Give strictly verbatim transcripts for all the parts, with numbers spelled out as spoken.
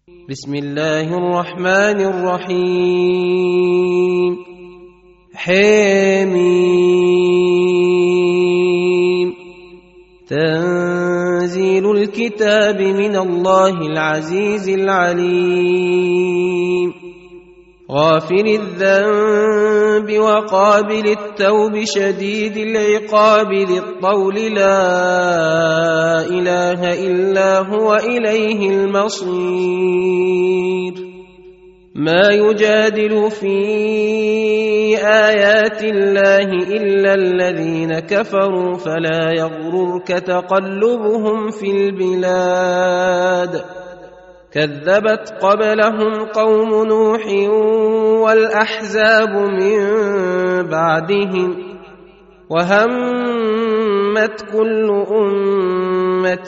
بسم الله الرحمن الرحيم. حميم. تنزيل الكتاب من الله العزيز العليم. غافر الذنب وقابل التوب شديد العقاب ذي الطول لا إله إلا هو إليه المصير. ما يجادل في آيات الله إلا الذين كفروا فلا يغررك تقلبهم في البلاد. كذبت قبلهم قوم نوح والأحزاب من بعدهم وهمت كل أمة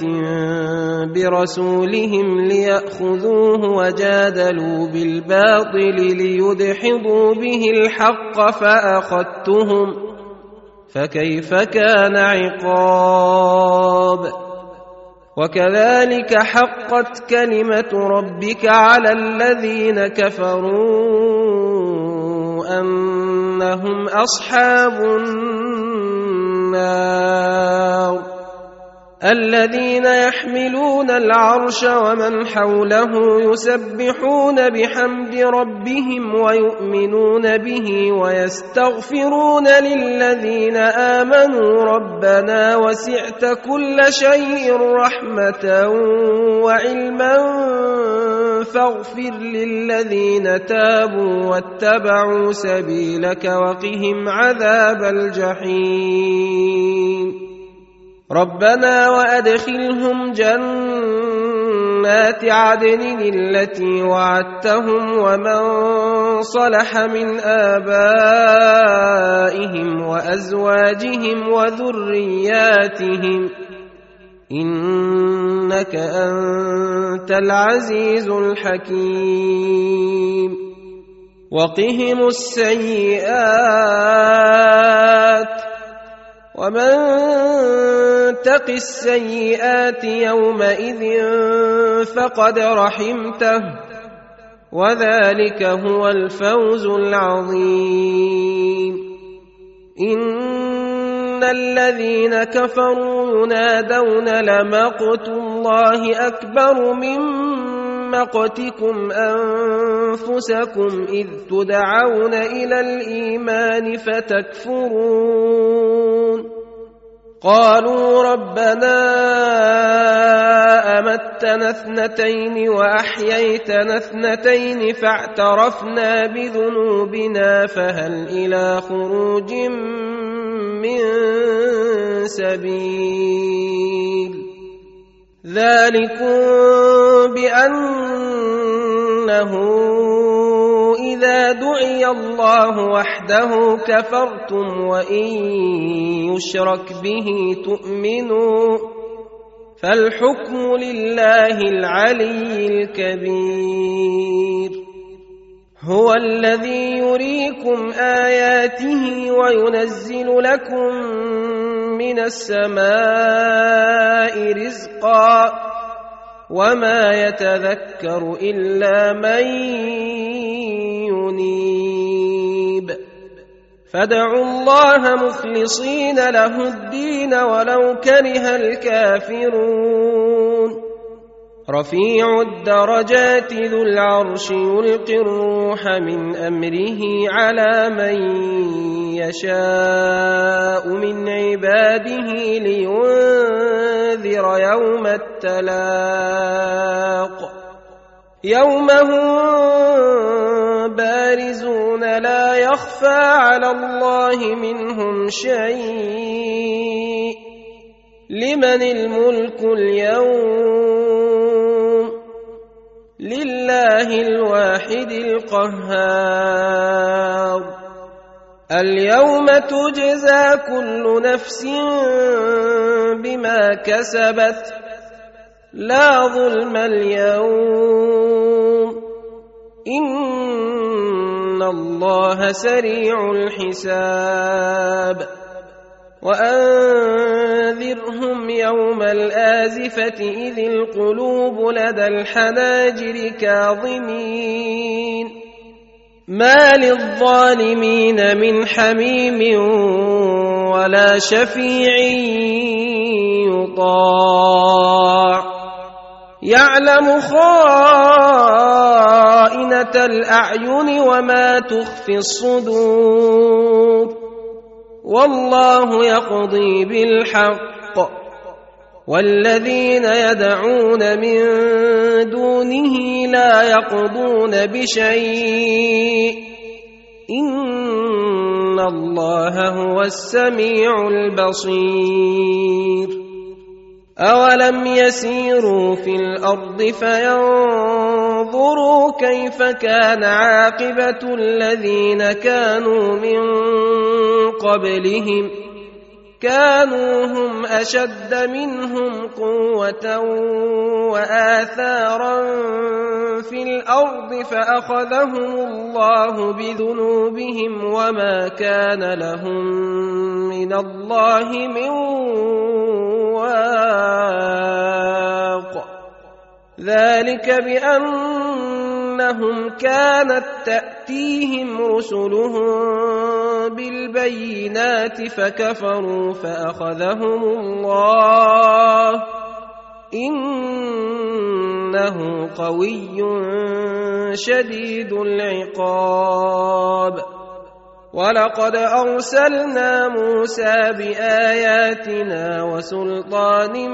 برسولهم ليأخذوه وجادلوا بالباطل ليدحضوا به الحق فأخذتهم فكيف كان عقاب. وكذلك حقت كلمة ربك على الذين كفروا أنهم أصحاب النار. الذين يحملون العرش ومن حوله يسبحون بحمد ربهم ويؤمنون به ويستغفرون للذين آمنوا ربنا وسعت كل شيء رحمة وعلما فاغفر للذين تابوا واتبعوا سبيلك وقهم عذاب الجحيم. ربنا وأدخلهم جنات عدن التي وعدتهم ومن صلح من آبائهم وأزواجهم وذرياتهم إنك أنت العزيز الحكيم. وقهم السيئات ومن تق السيئات يومئذ فقد رحمته وذلك هو الفوز العظيم. إن الذين كفروا ينادون لمقت الله أكبر من مقتكم أنفسكم إذ تدعون إلى الإيمان فتكفرون. قالوا ربنا أمتنا اثنتين وأحييتنا اثنتين فاعترفنا بذنوبنا فهل إلى خروج من سبيل. ذلكم بأنه إذا دعي الله وحده كفرتم وإن يشرك به تؤمنوا فالحكم لله العلي الكبير. هو الذي يريكم آياته وينزل لكم من السماء رزقا وما يتذكر إلا من ينيب. فادعوا الله مخلصين له الدين ولو كره الكافرون. رفيع الدرجات ذو العرش يلقي الروح من أمره على من يشاء من عباده لينذر يوم التلاق يوم هم بارزون لا يخفى على الله منهم شيء. لمن الملك اليوم؟ لله الواحد القهار. اليوم تجزى كل نفس بما كسبت لا ظلم اليوم إن الله سريع الحساب. وأنذرهم يوم الآزفة إذ القلوب لدى الحناجر كاظمين ما للظالمين من حميم ولا شفيع يطاع يعلم خائنة الأعين وما تخفي الصدور والله يقضي بالحق والذين يدعون من دونه لا يقضون بشيء إن الله هو السميع البصير أولم يسيروا في الأرض فينظروا كيف كان عاقبة الذين كانوا من قبلهم كانوا هم أشد منهم قوة وآثارا في الأرض فأخذهم الله بذنوبهم وما كان لهم من الله من واق ذلك بأنهم كانت تأتيهم رسلهم بالبينات فكفروا فأخذهم الله إنه قوي شديد العقاب ولقد أرسلنا موسى بآياتنا وسلطان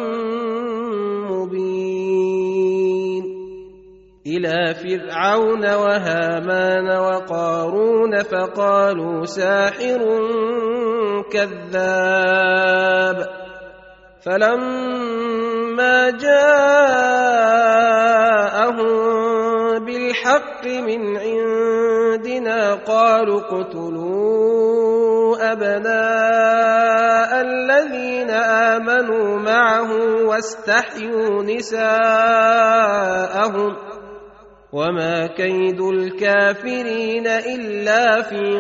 مبين إلى فرعون وهامان وقارون فقالوا ساحر كذاب فلما جاءهم بالحق من عندنا قالوا اقتلوا أبناء الذين آمنوا معه واستحيوا نساءهم وما كيد الكافرين إلا في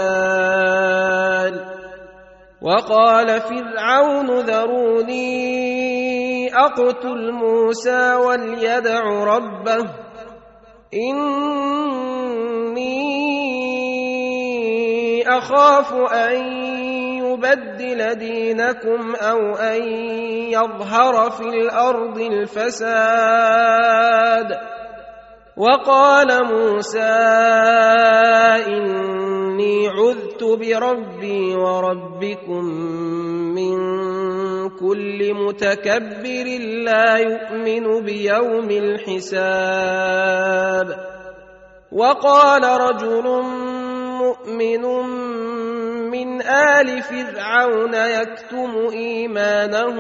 ضلال وقال فرعون ذروني أقتل موسى وليدع ربه إني أخاف أن يبدل دينكم أو أن يظهر في الأرض الفساد وقال موسى إني عذت بربي وربكم من كل متكبر لا يؤمن بيوم الحساب وقال رجل مؤمن من آل فرعون يكتم إيمانه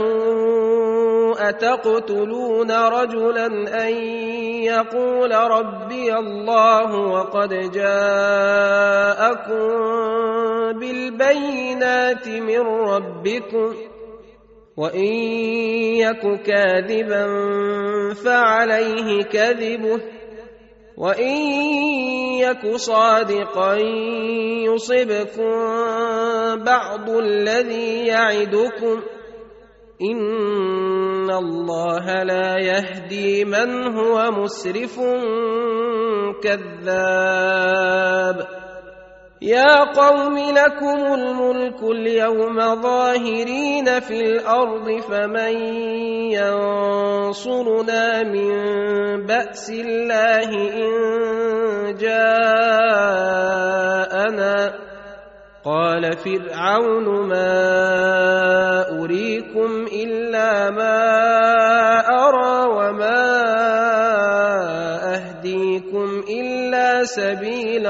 أتقتلون رجلا أن يقول ربي الله وقد جاءكم بالبينات من ربكم وإن يك كاذبا فعليه كذبه وإن يك صادقا يصبكم بعض الذي يعدكم إن الله لا يهدي من هو مسرف كذاب يا قوم لكم الملك اليوم ظاهرين في الأرض فمن ينصرنا من بأس الله إن جاءنا قال فرعون ما أريكم إلا ما أرى وما أهديكم إلا سبيل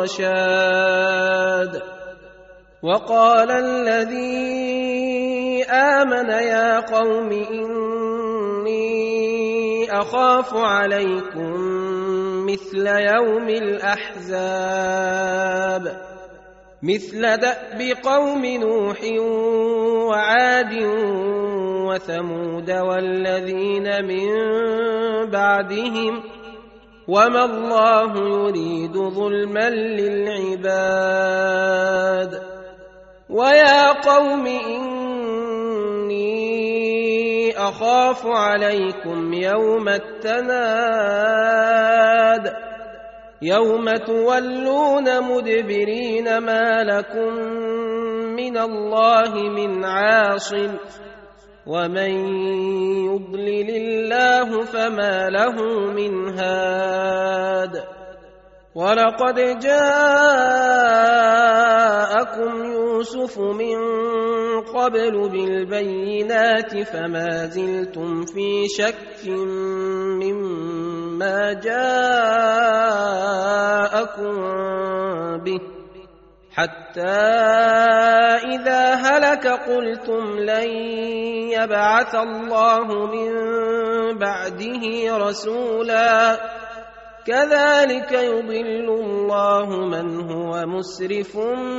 الرشاد وقال الذي آمن يا قوم إني أخاف عليكم مثل يوم الأحزاب مثل دأب قوم نوح وعاد وثمود والذين من بعدهم وما الله يريد ظلما للعباد ويا قوم إني أخاف عليكم يوم التناد يوم تولون مدبرين ما لكم من الله من عاصم ومن يضلل الله فما له من هاد ولقد جاءكم يوسف من قبل بالبينات فما زلتم في شك مما جاءكم به حتى إذا هلك قلتم لن يبعث الله من بعده رسولا كذلك يضل الله من هو مسرف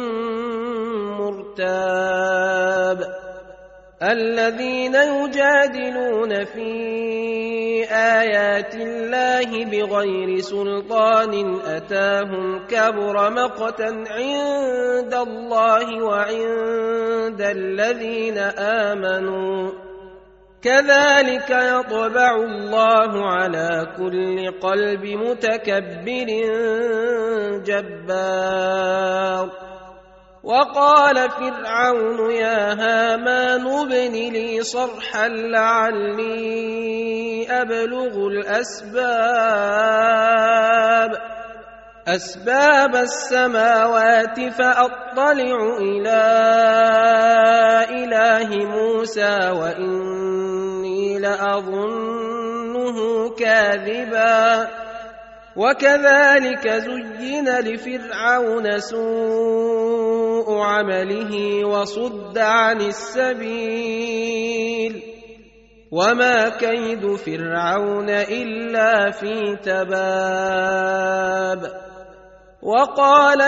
مرتاب الذين يجادلون في آيات الله بغير سلطان أتاهم كبر مقتا عند الله وعند الذين آمنوا كذلك يطبع الله على كل قلب متكبر جبار وقال فرعون يا هامان ابن لي صرحا لعلي أبلغ الأسباب أسباب السماوات فأطلع إلى إله موسى وإني لأظنه كاذبا وكذلك زين لفرعون سوء عمله وصد عن السبيل وما كيد فرعون إلا في تباب وقال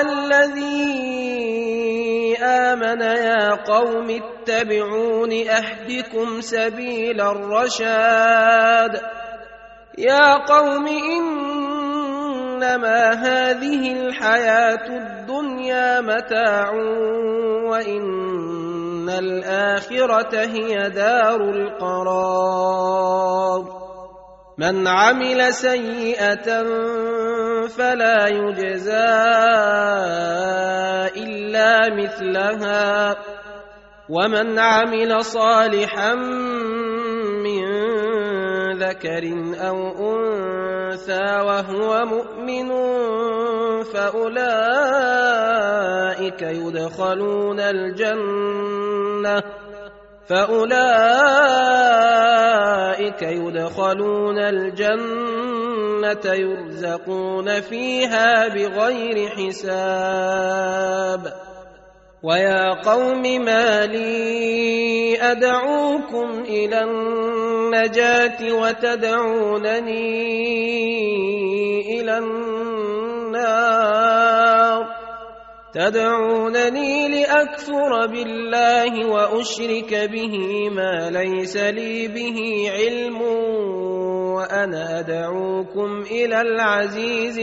الذي آمن يا قوم اتبعون أهدكم سبيل الرشاد يا قوم إنما هذه الحياة الدنيا متاع وإن الآخرة هي دار القرار من عمل سيئة فلا يجزى إلا مثلها ومن عمل صالحا من ذكر أو أنثى وهو مؤمن فأولئك يدخلون الجنة فأولئك يدخلون الجنة يرزقون فيها بغير حساب ويا قوم ما لي أدعوكم إلى النجاة وتدعونني إلى النار تدعونني لأكفر بالله وأشرك به ما ليس لي به علم وأنا أدعوكم إلى العزيز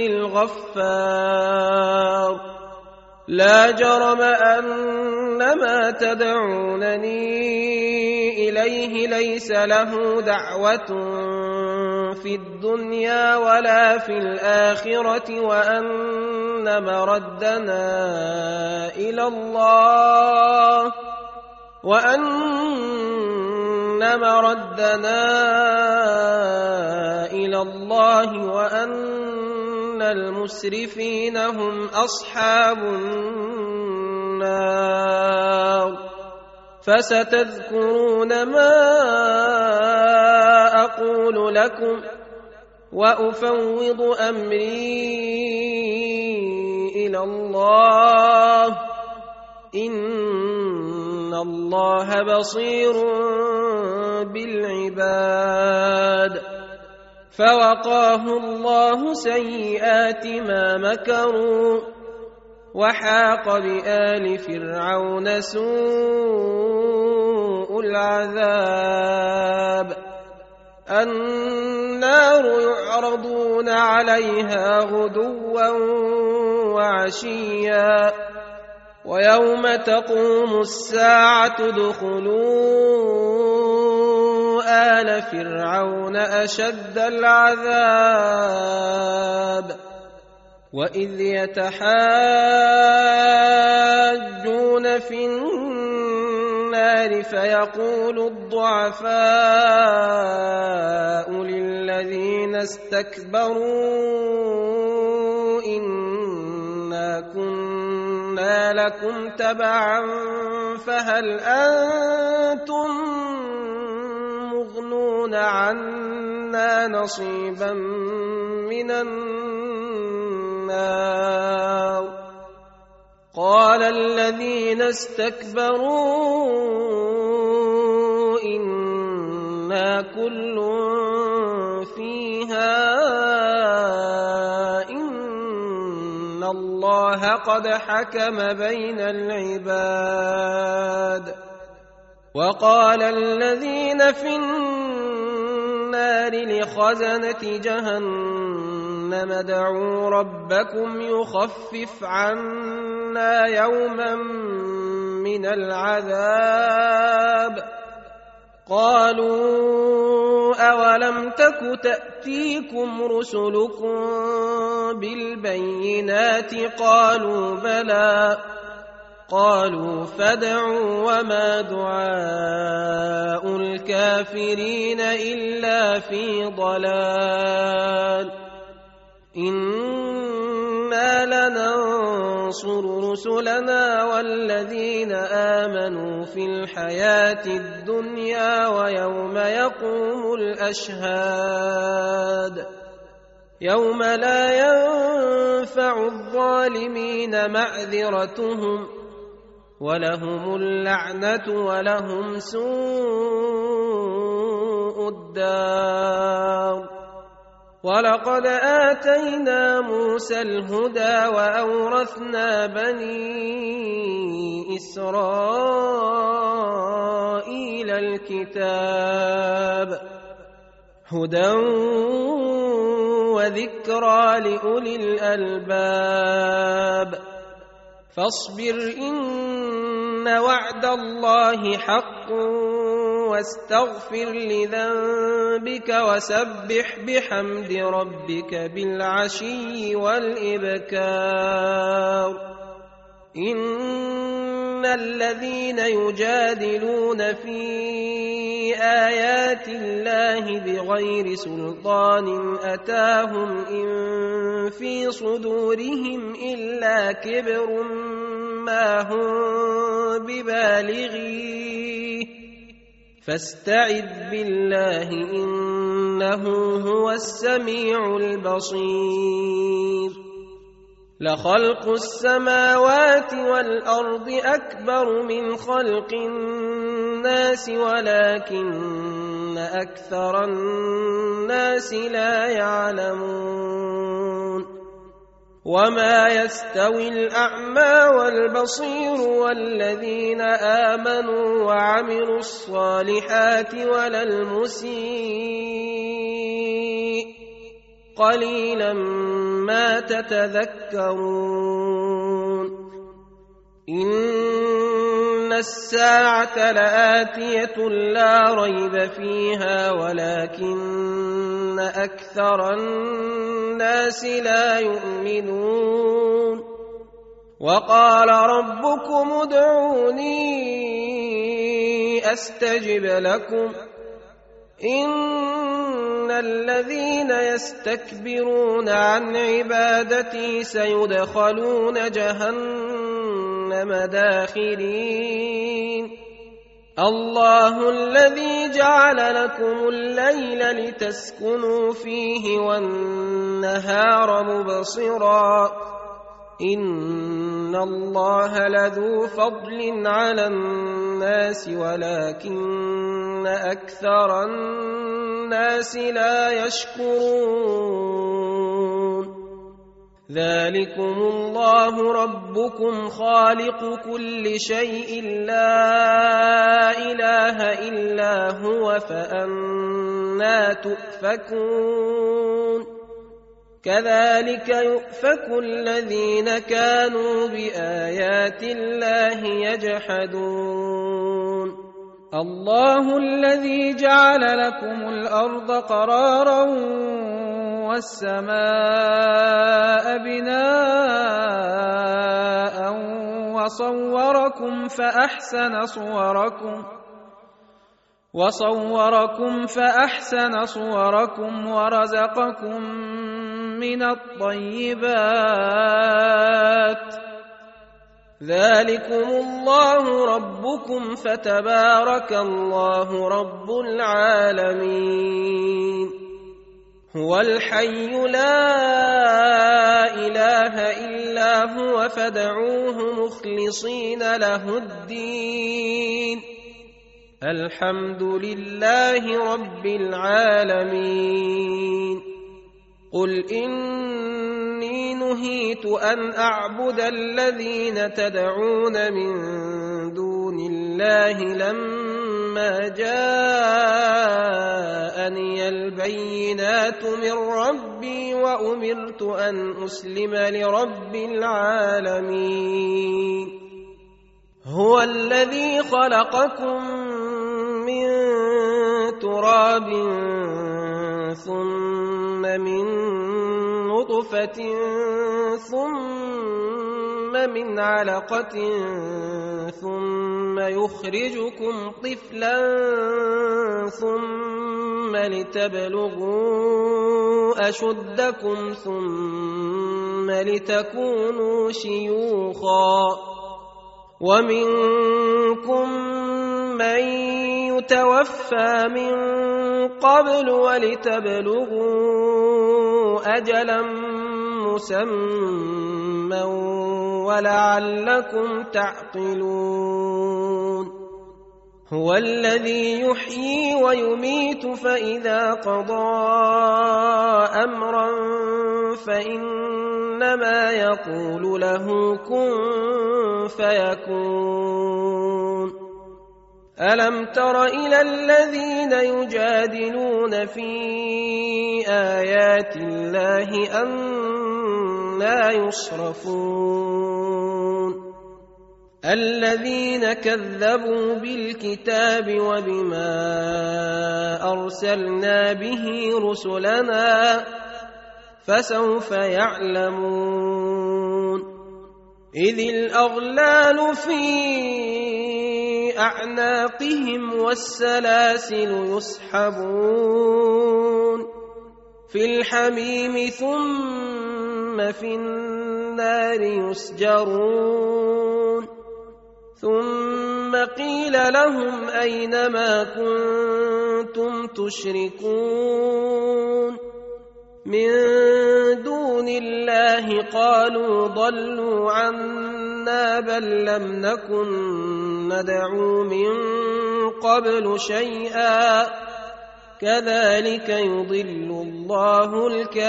الغفار لا جرم أن ما تدعونني إليه ليس له دعوة في الدنيا ولا في الآخرة وأن مردنا إلى الله وأن مردنا إلى الله وأن المسرفين هم أصحاب النار فستذكرون ما أقول لكم وأفوض أمري إلى الله إن الله بصير بالعباد فوقاه الله سيئات ما مكروا وحاق بآل فرعون سوء العذاب النار يعرضون عليها غدوا وعشيا ويوم تقوم الساعة ادخلوا آل فرعون أشد العذاب وإذ يتحاجون في النار فيقول الضعفاء للذين استكبروا إنا كنا لكم تبعا فهل أنتم مغنون عنا نصيبا من النار قال الذين استكبروا إنا كل فيها إن الله قد حكم بين العباد وقال الذين في النار لخزنة جهنم ادعوا ربكم يخفف عنا يوما من العذاب قالوا أولم تك تأتيكم رسلكم بالبينات قالوا بلى قالوا فادعوا وما دعاء الكافرين إلا في ضلال إنا لننصر رسلنا والذين آمنوا في الحياة الدنيا ويوم يقوم الأشهاد يوم لا ينفع الظالمين معذرتهم ولهم اللعنة ولهم سوء الدار ولقد آتينا موسى الهدى وأورثنا بني إسرائيل الكتاب هدى وذكرى لأولي الألباب فاصبر إن وعد الله حق واستغفر لذنبك وسبح بحمد ربك بالعشي والإبكار إن الذين يجادلون في آيات الله بغير سلطان أتاهم إن في صدورهم إلا كبر ما هم ببالغيه فاستعذ بالله إنه هو السميع البصير لخلق السماوات والأرض أكبر من خلق الناس ولكن أكثر الناس لا يعلمون وما يستوي الأعمى والبصير والذين آمنوا وعملوا الصالحات ولا المسيء قليلا ما تتذكرون إن الساعة لآتية لا ريب فيها ولكن أكثر الناس لا يؤمنون وقال ربكم ادعوني أستجب لكم إن الذين يستكبرون عن عبادتي سيدخلون جهنم داخرين الله الذي جعل لكم الليل لتسكنوا فيه والنهار مبصرا إن الله لذو فضل على الناس ولكن أكثر الناس لا يشكرون ذلكم الله ربكم خالق كل شيء لا إله إلا هو فأنى تؤفكون كذلك يؤفك الذين كانوا بآيات الله يجحدون الله الذي جعل لكم الأرض قرارا والسماء بناء وصوركم فأحسن صوركم وصوركم فأحسن صوركم ورزقكم من الطيبات ذلكم الله ربكم فتبارك الله رب العالمين هو الحي لا إله إلا هو فادعوه مخلصين له الدين الحمد لله رب العالمين قل إني نهيت أن أعبد الذين تدعون من دون الله لما جاءني البينات من ربي وأمرت أن أسلم لرب العالمين هو الذي خلقكم من تراب ثم من نطفة ثم من علقة ثم يخرجكم طفلا ثم لتبلغوا أشدكم ثم لتكونوا شيوخا ومنكم من يتوفى من قبل ولتبلغوا أجلا مسمى ولعلكم تعقلون هو الذي يحيي ويميت فإذا قضى أمرا فإنما يقول له كن فيكون ألم تر إلى الذين يجادلون في آيات الله أنى يصرفون الذين كذبوا بالكتاب وبما أرسلنا به رسلنا فسوف يعلمون إذ الأغلال في أعناقهم والسلاسل يسحبون في الحميم ثم في النار يسجرون ثم قيل لهم أين ما كنتم تشركون من دون الله قالوا ضلوا عنا بل لم نكن ندعو من قبل شيئا كذلك يضل الله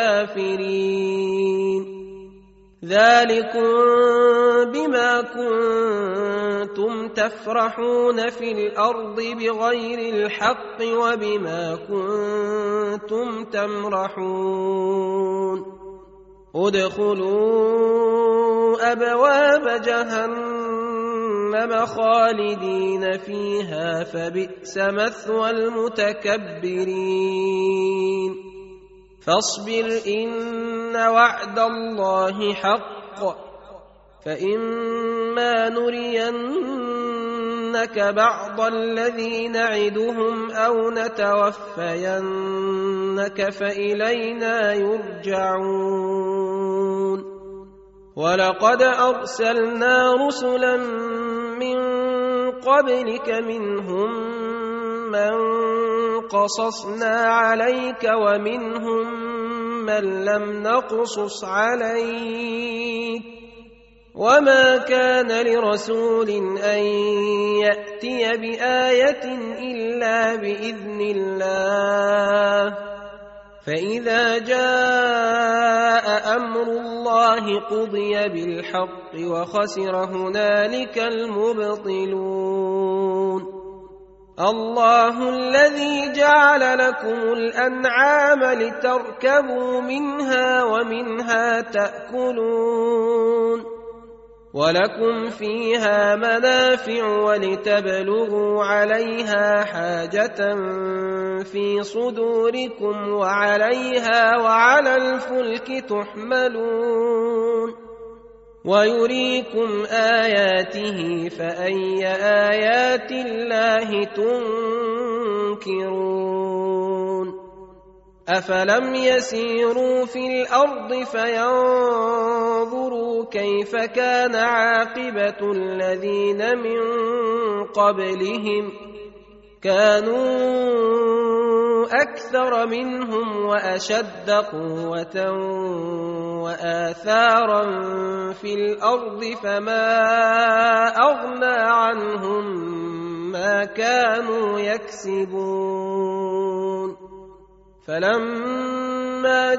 الكافرين ذلكم بما كنتم تفرحون في الأرض بغير الحق وبما كنتم تمرحون ادخلوا أبواب جهنم خالدين فيها فبئس مثوى المتكبرين فاصبر إن وعد الله حق فإما نرينك بعض الذي نعدهم أو نتوفينك فإلينا يرجعون ولقد أرسلنا رسلا من قبلك منهم من قصصنا عليك ومنهم من لم نقصص عليك وما كان لرسول أن يأتي بآية إلا بإذن الله فإذا جاء أمر الله قضي بالحق وخسر هنالك المبطلون الله الذي جعل لكم الأنعام لتركبوا منها ومنها تأكلون ولكم فيها منافع ولتبلغوا عليها حاجة في صدوركم وعليها وعلى الفلك تحملون ويريكم آياته فأي آيات الله تنكرون أفلم يسيروا في الأرض فينظروا كيف كان عاقبة الذين من قبلهم كانوا أكثر منهم وأشد قوة وآثارا في الأرض فما أغنى عنهم ما كانوا يكسبون فلما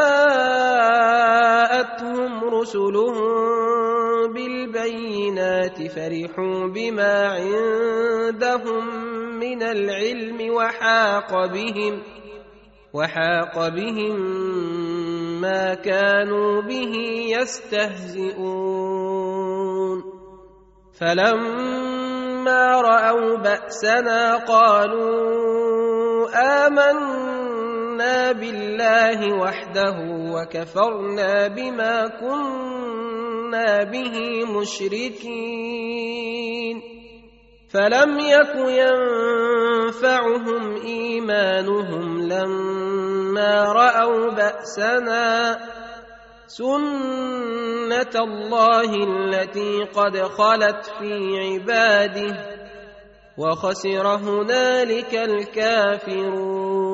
جاءتهم رسلهم بالبينات فرحوا بما عندهم من العلم وحاق بهم وحاق بهم ما كانوا به يستهزئون فلما رأوا بأسنا قالوا آمنا بالله وحده وكفرنا بما كنا به مشركين فلم يك ينفعهم إيمانهم لما رأوا بأسنا سنة الله التي قد خلت في عباده وخسر هنالك الكافرون